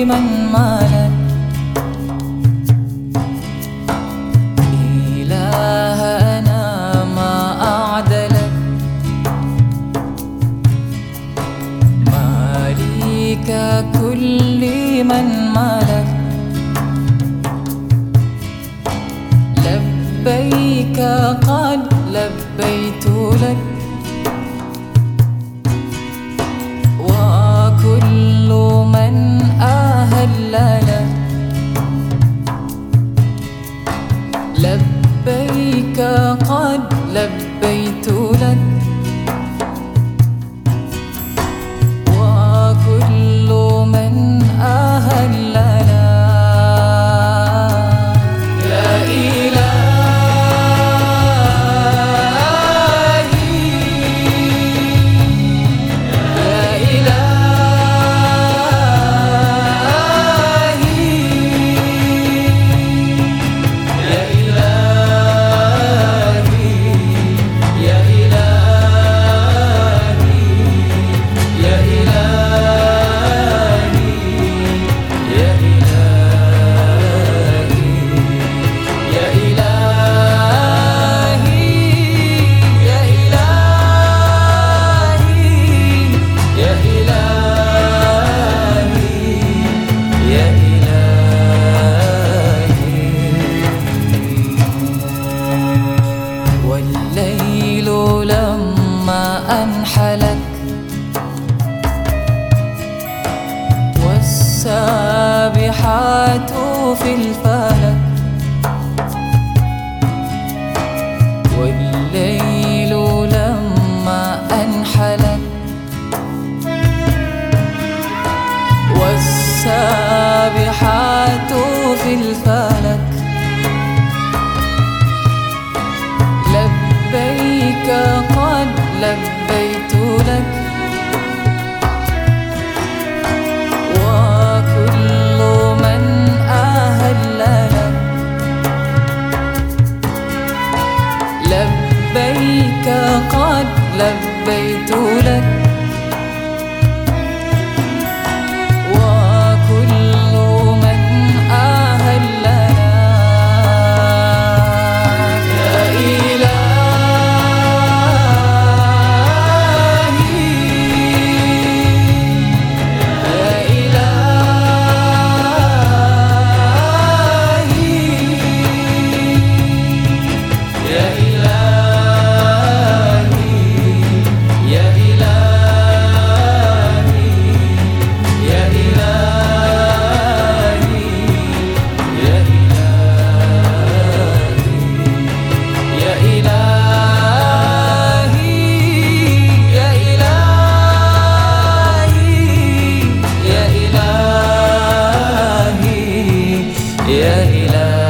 من مالك. إلهنا ما أعدلك، مالك كل من مالك. لبيك قد لبيت لك، وكل من أهل لك. لبيك قد لبيت لك، وكل من أهل لك. يا إلهي يا إلهي يا إلهي يا إلهي يا إلهي يا إلهي يا إلهي يا إلهي يا إلهي يا إلهي. والليل لما أنحلك، والسابحات في الفلك. والليل لما أنحلك، والسابحات في الفلك. لبيك قد لبيت لك، وكل من أهل لك. لبيك قد لبيت لك، وكل من أهل لك. يا إلهي يا إلهي يا إلهي يا إلهي يا إلهي يا إلهي يا إلهي يا إلهي يا إلهي يا إلهي.